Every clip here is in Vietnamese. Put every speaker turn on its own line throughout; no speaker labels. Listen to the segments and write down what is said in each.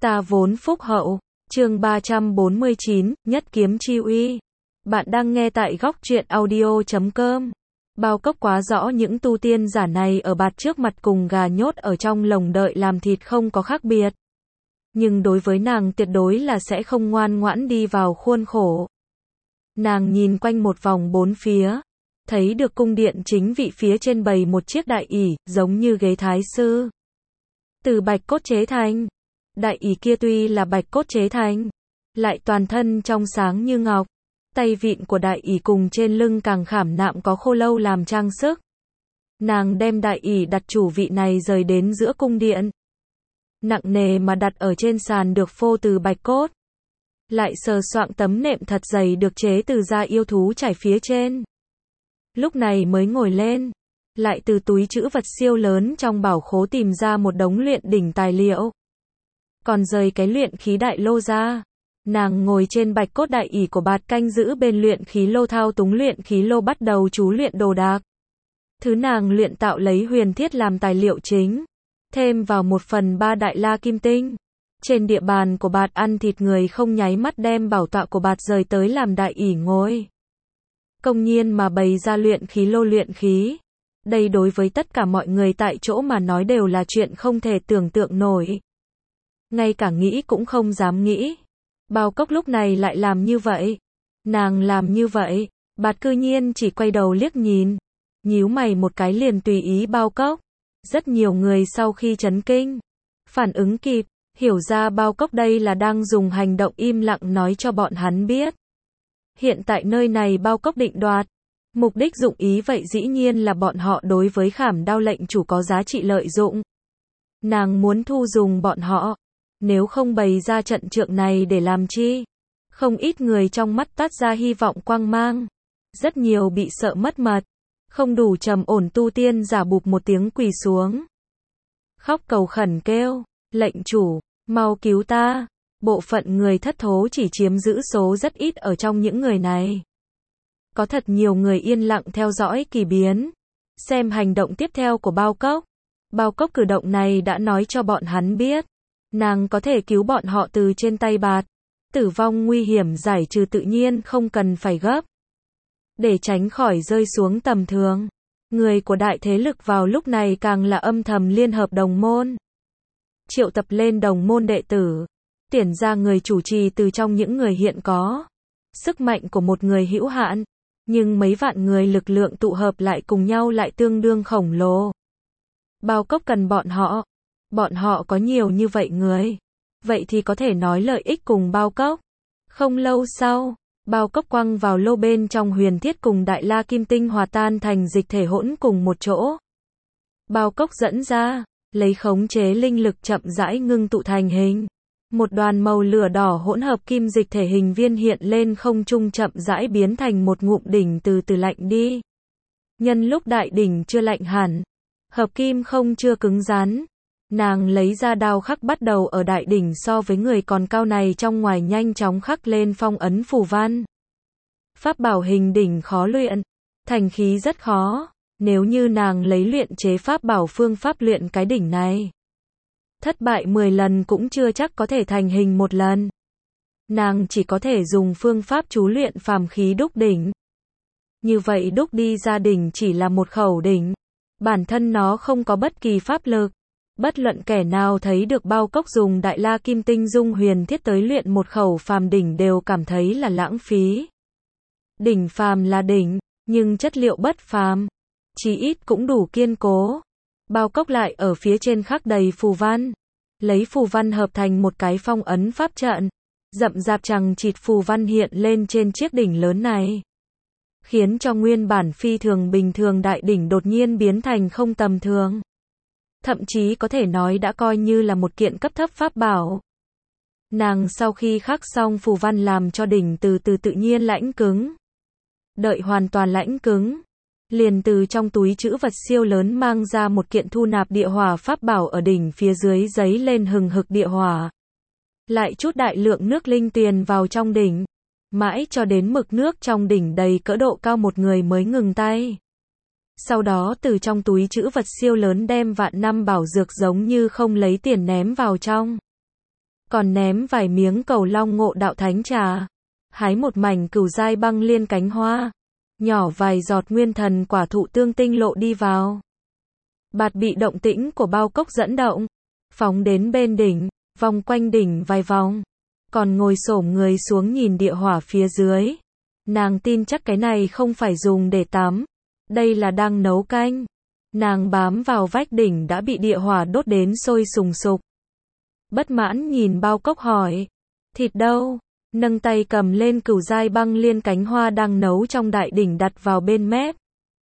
Ta vốn phúc hậu. Chương 349, Nhất kiếm chi uy. Bạn đang nghe tại góc truyện audio.com. Bao Cốc quá rõ những tu tiên giả này ở bạt trước mặt cùng gà nhốt ở trong lồng đợi làm thịt không có khác biệt. Nhưng đối với nàng tuyệt đối là sẽ không ngoan ngoãn đi vào khuôn khổ. Nàng nhìn quanh một vòng bốn phía, thấy được cung điện chính vị phía trên bày một chiếc đại ỷ, giống như ghế thái sư. Từ bạch cốt chế thành. Đại ỷ kia tuy là bạch cốt chế thành, lại toàn thân trong sáng như ngọc. Tay vịn của đại ỷ cùng trên lưng càng khảm nạm có khô lâu làm trang sức. Nàng đem đại ỷ đặt chủ vị này rời đến giữa cung điện. Nặng nề mà đặt ở trên sàn được phô từ bạch cốt. Lại sờ soạng tấm nệm thật dày được chế từ da yêu thú trải phía trên. Lúc này mới ngồi lên. Lại từ túi trữ vật siêu lớn trong bảo khố tìm ra một đống luyện đỉnh tài liệu. Còn rời cái luyện khí đại lô ra. Nàng ngồi trên bạch cốt đại ỷ của bạt canh giữ bên luyện khí lô, thao túng luyện khí lô bắt đầu chú luyện đồ đạc. Thứ nàng luyện tạo lấy huyền thiết làm tài liệu chính. Thêm vào 1/3 đại la kim tinh. Trên địa bàn của bạt ăn thịt người không nháy mắt đem bảo tọa của bạt rời tới làm đại ỷ ngồi. Công nhiên mà bày ra luyện khí lô luyện khí. Đây đối với tất cả mọi người tại chỗ mà nói đều là chuyện không thể tưởng tượng nổi. Ngay cả nghĩ cũng không dám nghĩ. Bao Cốc lúc này lại làm như vậy. Nàng làm như vậy, bạt cư nhiên chỉ quay đầu liếc nhìn. Nhíu mày một cái liền tùy ý Bao Cốc. Rất nhiều người sau khi chấn kinh, phản ứng kịp, hiểu ra Bao Cốc đây là đang dùng hành động im lặng nói cho bọn hắn biết. Hiện tại nơi này Bao Cốc định đoạt. Mục đích dụng ý vậy dĩ nhiên là bọn họ đối với khảm đao lệnh chủ có giá trị lợi dụng. Nàng muốn thu dùng bọn họ. Nếu không bày ra trận trượng này để làm chi? Không ít người trong mắt tắt ra hy vọng quang mang. Rất nhiều bị sợ mất mật. Không đủ trầm ổn tu tiên giả bụp một tiếng quỳ xuống. Khóc cầu khẩn kêu, lệnh chủ, mau cứu ta. Bộ phận người thất thố chỉ chiếm giữ số rất ít ở trong những người này. Có thật nhiều người yên lặng theo dõi kỳ biến. Xem hành động tiếp theo của Bao Cốc. Bao Cốc cử động này đã nói cho bọn hắn biết. Nàng có thể cứu bọn họ từ trên tay bạt. Tử vong nguy hiểm giải trừ tự nhiên không cần phải gấp. Để tránh khỏi rơi xuống tầm thường. Người của đại thế lực vào lúc này càng là âm thầm liên hợp đồng môn. Triệu tập lên đồng môn đệ tử. Tuyển ra người chủ trì từ trong những người hiện có. Sức mạnh của một người hữu hạn. Nhưng mấy vạn người lực lượng tụ hợp lại cùng nhau lại tương đương khổng lồ. Bao Cốc cần bọn họ. Bọn họ có nhiều như vậy người. Vậy thì có thể nói lợi ích cùng Bao Cốc. Không lâu sau, Bao Cốc quăng vào lô bên trong huyền thiết cùng đại la kim tinh hòa tan thành dịch thể hỗn cùng một chỗ. Bao Cốc dẫn ra, lấy khống chế linh lực chậm rãi ngưng tụ thành hình. Một đoàn màu lửa đỏ hỗn hợp kim dịch thể hình viên hiện lên không trung chậm rãi biến thành một ngụm đỉnh từ từ lạnh đi. Nhân lúc đại đỉnh chưa lạnh hẳn, hợp kim không chưa cứng rắn. Nàng lấy ra đao khắc bắt đầu ở đại đỉnh so với người còn cao này trong ngoài nhanh chóng khắc lên phong ấn phù văn. Pháp bảo hình đỉnh khó luyện, thành khí rất khó, nếu như nàng lấy luyện chế pháp bảo phương pháp luyện cái đỉnh này. Thất bại 10 lần cũng chưa chắc có thể thành hình một lần. Nàng chỉ có thể dùng phương pháp chú luyện phàm khí đúc đỉnh. Như vậy đúc đi ra đỉnh chỉ là một khẩu đỉnh. Bản thân nó không có bất kỳ pháp lực. Bất luận kẻ nào thấy được Bao Cốc dùng đại la kim tinh dung huyền thiết tới luyện một khẩu phàm đỉnh đều cảm thấy là lãng phí. Đỉnh phàm là đỉnh, nhưng chất liệu bất phàm. Chí ít cũng đủ kiên cố. Bao Cốc lại ở phía trên khắc đầy phù văn. Lấy phù văn hợp thành một cái phong ấn pháp trận. Rậm rạp chằng chịt phù văn hiện lên trên chiếc đỉnh lớn này. Khiến cho nguyên bản phi thường bình thường đại đỉnh đột nhiên biến thành không tầm thường. Thậm chí có thể nói đã coi như là một kiện cấp thấp pháp bảo. Nàng sau khi khắc xong phù văn làm cho đỉnh từ từ tự nhiên lãnh cứng. Đợi hoàn toàn lãnh cứng. Liền từ trong túi trữ vật siêu lớn mang ra một kiện thu nạp địa hỏa pháp bảo ở đỉnh phía dưới giấy lên hừng hực địa hỏa. Lại chút đại lượng nước linh tuyền vào trong đỉnh. Mãi cho đến mực nước trong đỉnh đầy cỡ độ cao một người mới ngừng tay. Sau đó từ trong túi trữ vật siêu lớn đem vạn năm bảo dược giống như không lấy tiền ném vào trong. còn ném vài miếng cầu long ngộ đạo thánh trà, hái một mảnh cửu giai băng liên cánh hoa, nhỏ vài giọt nguyên thần quả thụ tương tinh lộ đi vào. Bạt bị động tĩnh của bao cốc dẫn động, phóng đến bên đỉnh, vòng quanh đỉnh vài vòng, còn ngồi xổm người xuống nhìn địa hỏa phía dưới. Nàng tin chắc cái này không phải dùng để tắm, đây là đang nấu canh. Nàng bám vào vách đỉnh đã bị địa hỏa đốt đến sôi sùng sục. Bất mãn nhìn bao cốc hỏi, thịt đâu? Nâng tay cầm lên cửu giai băng liên cánh hoa đang nấu trong đại đỉnh đặt vào bên mép.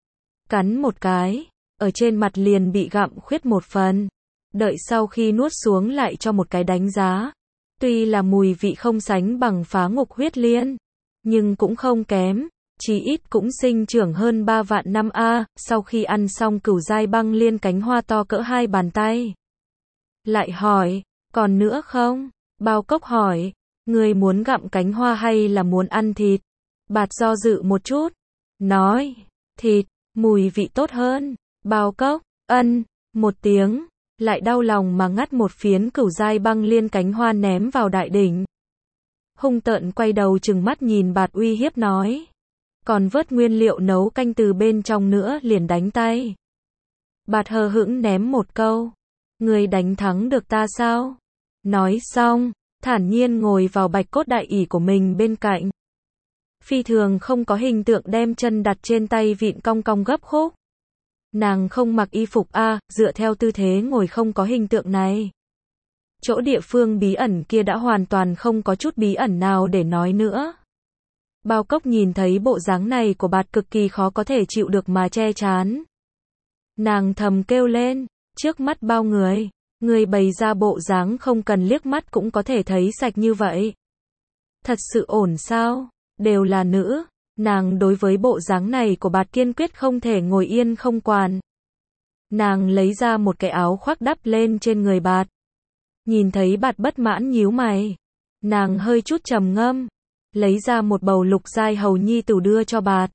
Cắn một cái, ở trên mặt liền bị gặm khuyết một phần. Đợi sau khi nuốt xuống lại cho một cái đánh giá. Tuy là mùi vị không sánh bằng phá ngục huyết liên, nhưng cũng không kém, chí ít cũng sinh trưởng hơn 3 vạn năm a. Sau khi ăn xong cửu giai băng liên cánh hoa to cỡ 2 bàn tay. Lại hỏi, còn nữa không? Bao cốc hỏi, người muốn gặm cánh hoa hay là muốn ăn thịt? Bạt do dự một chút, nói, thịt, mùi vị tốt hơn. Bao cốc, ân, một tiếng, lại đau lòng mà ngắt một phiến cửu giai băng liên cánh hoa ném vào đại đỉnh. Hung tợn quay đầu trừng mắt nhìn Bạt uy hiếp nói, còn vớt nguyên liệu nấu canh từ bên trong nữa liền đánh tay. Bạt hờ hững ném một câu, người đánh thắng được ta sao? Nói xong, thản nhiên ngồi vào bạch cốt đại ỷ của mình bên cạnh. Phi thường không có hình tượng đem chân đặt trên tay vịn cong cong gấp khúc. Nàng không mặc y phục a, dựa theo tư thế ngồi không có hình tượng này. Chỗ địa phương bí ẩn kia đã hoàn toàn không có chút bí ẩn nào để nói nữa. Bao cốc nhìn thấy bộ dáng này của Bạt cực kỳ khó có thể chịu được mà che chán. Nàng thầm kêu lên, trước mắt bao người, người bày ra bộ dáng không cần liếc mắt cũng có thể thấy sạch như vậy. Thật sự ổn sao? Đều là nữ. Nàng đối với bộ dáng này của Bạt kiên quyết không thể ngồi yên không quản. Nàng lấy ra một cái áo khoác đắp lên trên người Bạt. Nhìn thấy Bạt bất mãn nhíu mày. Nàng hơi chút trầm ngâm. Lấy ra một bầu lục giai hầu nhi tửu đưa cho Bạt.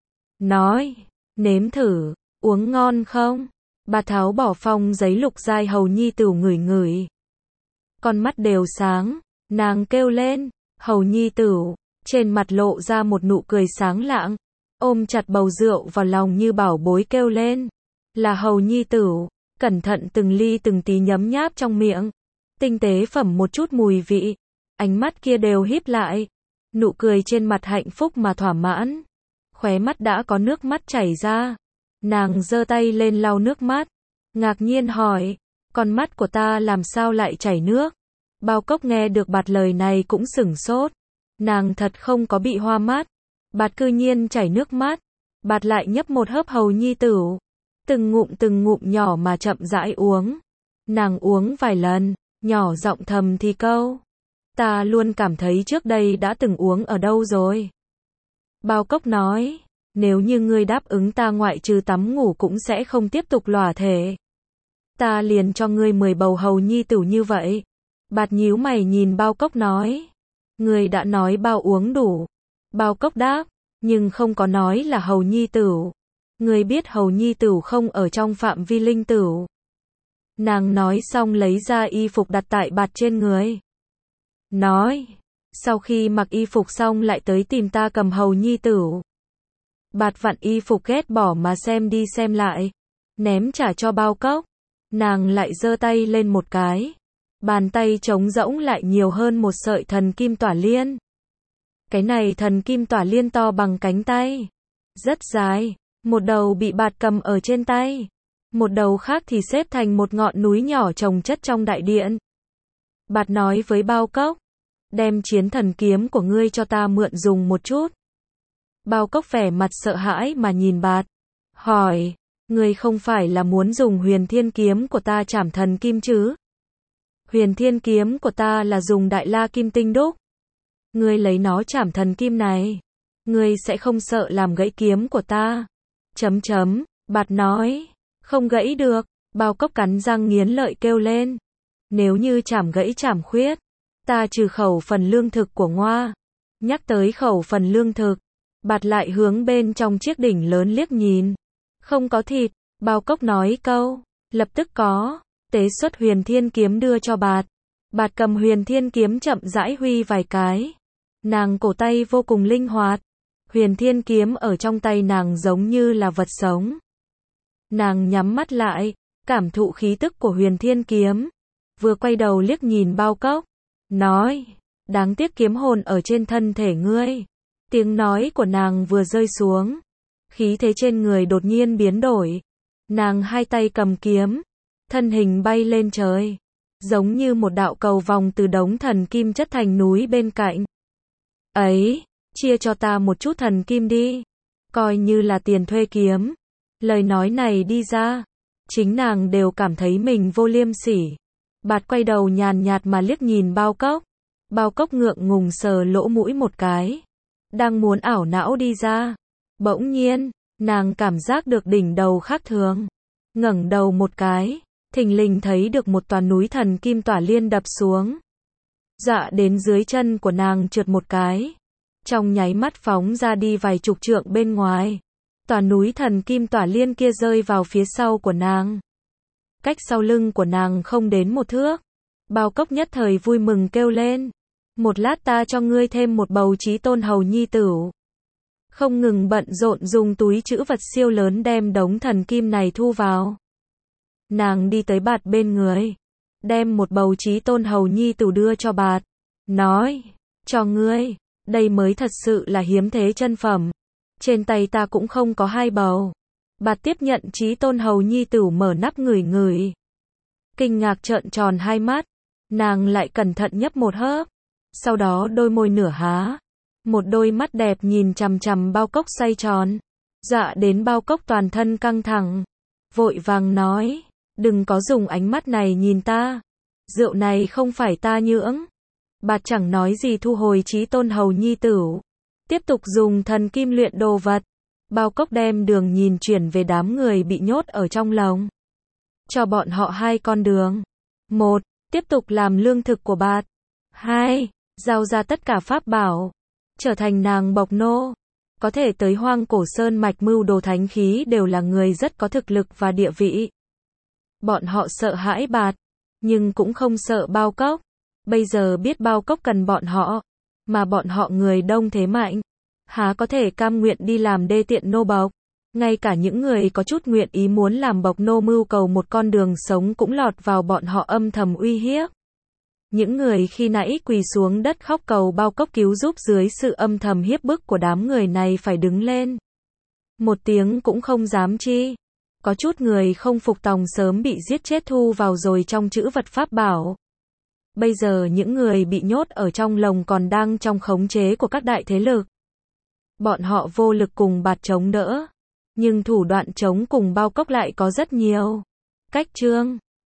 Nói, nếm thử, uống ngon không? Bạt tháo bỏ phong giấy lục giai hầu nhi tửu ngửi ngửi. Con mắt đều sáng, nàng kêu lên, hầu nhi tửu. Trên mặt lộ ra một nụ cười sáng lạng, ôm chặt bầu rượu vào lòng như bảo bối kêu lên. Là hầu nhi tửu, cẩn thận từng ly từng tí nhấm nháp trong miệng. Tinh tế phẩm một chút mùi vị, ánh mắt kia đều híp lại. Nụ cười trên mặt hạnh phúc mà thỏa mãn. Khóe mắt đã có nước mắt chảy ra. Nàng giơ tay lên lau nước mắt. Ngạc nhiên hỏi, con mắt của ta làm sao lại chảy nước? Bao cốc nghe được Bạt lời này cũng sửng sốt. Nàng thật không có bị hoa mắt. Bạt cư nhiên chảy nước mắt. Bạt lại nhấp một hớp hầu nhi tửu. Từng ngụm nhỏ mà chậm rãi uống. Nàng uống vài lần, nhỏ giọng thầm thì câu. Ta luôn cảm thấy trước đây đã từng uống ở đâu rồi. Bao cốc nói, nếu như ngươi đáp ứng ta ngoại trừ tắm ngủ cũng sẽ không tiếp tục lỏa thể. Ta liền cho ngươi 10 bầu hầu nhi tửu như vậy. Bạt nhíu mày nhìn bao cốc nói. Ngươi đã nói bao uống đủ. Bao cốc đáp, nhưng không có nói là hầu nhi tửu. Ngươi biết hầu nhi tửu không ở trong phạm vi linh tửu. Nàng nói xong lấy ra y phục đặt tại Bạt trên người. Nói, sau khi mặc y phục xong lại tới tìm ta cầm hầu nhi tửu. Bạt vặn y phục ghét bỏ mà xem đi xem lại. Ném trả cho bao cốc. Nàng lại giơ tay lên một cái. Bàn tay trống rỗng lại nhiều hơn một sợi thần kim tỏa liên. Cái này thần kim tỏa liên to bằng cánh tay. Rất dài. Một đầu bị Bạt cầm ở trên tay. Một đầu khác thì xếp thành một ngọn núi nhỏ chồng chất trong đại điện. Bạt nói với bao cốc. Đem chiến thần kiếm của ngươi cho ta mượn dùng một chút. Bao cốc vẻ mặt sợ hãi mà nhìn Bạt. Hỏi, ngươi không phải là muốn dùng huyền thiên kiếm của ta trảm thần kim chứ? Huyền thiên kiếm của ta là dùng đại la kim tinh đúc. Ngươi lấy nó trảm thần kim này. Ngươi sẽ không sợ làm gãy kiếm của ta. Bạt nói. Không gãy được. Bao cốc cắn răng nghiến lợi kêu lên. Nếu như trảm gãy trảm khuyết. Ta trừ khẩu phần lương thực của Ngoa. Nhắc tới khẩu phần lương thực. Bạt lại hướng bên trong chiếc đỉnh lớn liếc nhìn. Không có thịt. Bao cốc nói câu. Lập tức có. Tế xuất huyền thiên kiếm đưa cho Bạt. Bạt cầm huyền thiên kiếm chậm rãi huy vài cái. Nàng cổ tay vô cùng linh hoạt. Huyền thiên kiếm ở trong tay nàng giống như là vật sống. Nàng nhắm mắt lại, cảm thụ khí tức của huyền thiên kiếm. Vừa quay đầu liếc nhìn Bao Cốc, nói, đáng tiếc kiếm hồn ở trên thân thể ngươi. Tiếng nói của nàng vừa rơi xuống, khí thế trên người đột nhiên biến đổi. Nàng hai tay cầm kiếm, thân hình bay lên trời, giống như một đạo cầu vòng từ đống thần kim chất thành núi bên cạnh. Ấy, chia cho ta một chút thần kim đi, coi như là tiền thuê kiếm. Lời nói này đi ra, chính nàng đều cảm thấy mình vô liêm sỉ. Bạt quay đầu nhàn nhạt mà liếc nhìn Bao Cốc. Bao Cốc ngượng ngùng sờ lỗ mũi một cái, đang muốn ảo não đi ra. Bỗng nhiên, nàng cảm giác được đỉnh đầu khác thường. Ngẩng đầu một cái, thình lình thấy được một tòa núi thần kim tỏa liên đập xuống. Dạ đến dưới chân của nàng trượt một cái. Trong nháy mắt phóng ra đi vài chục trượng bên ngoài. Tòa núi thần kim tỏa liên kia rơi vào phía sau của nàng. Cách sau lưng của nàng không đến một thước. Bao Cốc nhất thời vui mừng kêu lên. Một lát ta cho ngươi thêm một bầu chí tôn hầu nhi tử. Không ngừng bận rộn dùng túi trữ vật siêu lớn đem đống thần kim này thu vào. Nàng đi tới Bạt bên người, đem một bầu chí tôn hầu nhi tử đưa cho Bạt, nói, cho ngươi, đây mới thật sự là hiếm thế chân phẩm. Trên tay ta cũng không có hai bầu. Bạt tiếp nhận chí tôn hầu nhi tử mở nắp ngửi ngửi. Kinh ngạc trợn tròn hai mắt, nàng lại cẩn thận nhấp một hớp. Sau đó đôi môi nửa há, một đôi mắt đẹp nhìn chằm chằm Bao Cốc xoay tròn. Dạ đến Bao Cốc toàn thân căng thẳng, vội vàng nói, đừng có dùng ánh mắt này nhìn ta. Rượu này không phải ta nhưỡng. Bạt chẳng nói gì thu hồi chí tôn hầu nhi tử. Tiếp tục dùng thần kim luyện đồ vật. Bao Cốc đem đường nhìn chuyển về đám người bị nhốt ở trong lồng. Cho bọn họ hai con đường. 1. Tiếp tục làm lương thực của Bạt. 2. Giao ra tất cả pháp bảo. Trở thành nàng bộc nô. Có thể tới Hoang Cổ Sơn mạch mưu đồ thánh khí đều là người rất có thực lực và địa vị. Bọn họ sợ hãi Bạt, nhưng cũng không sợ Bao Cốc. Bây giờ biết Bao Cốc cần bọn họ, mà bọn họ người đông thế mạnh, há có thể cam nguyện đi làm đê tiện nô bộc. Ngay cả những người có chút nguyện ý muốn làm bộc nô mưu cầu một con đường sống cũng lọt vào bọn họ âm thầm uy hiếp. Những người khi nãy quỳ xuống đất khóc cầu Bao Cốc cứu giúp dưới sự âm thầm hiếp bức của đám người này phải đứng lên. Một tiếng cũng không dám chi. Có chút người không phục tòng sớm bị giết chết thu vào rồi trong trữ vật pháp bảo. Bây giờ những người bị nhốt ở trong lồng còn đang trong khống chế của các đại thế lực. Bọn họ vô lực cùng Bạt chống đỡ. Nhưng thủ đoạn chống cùng Bao Cốc lại có rất nhiều. Cách chương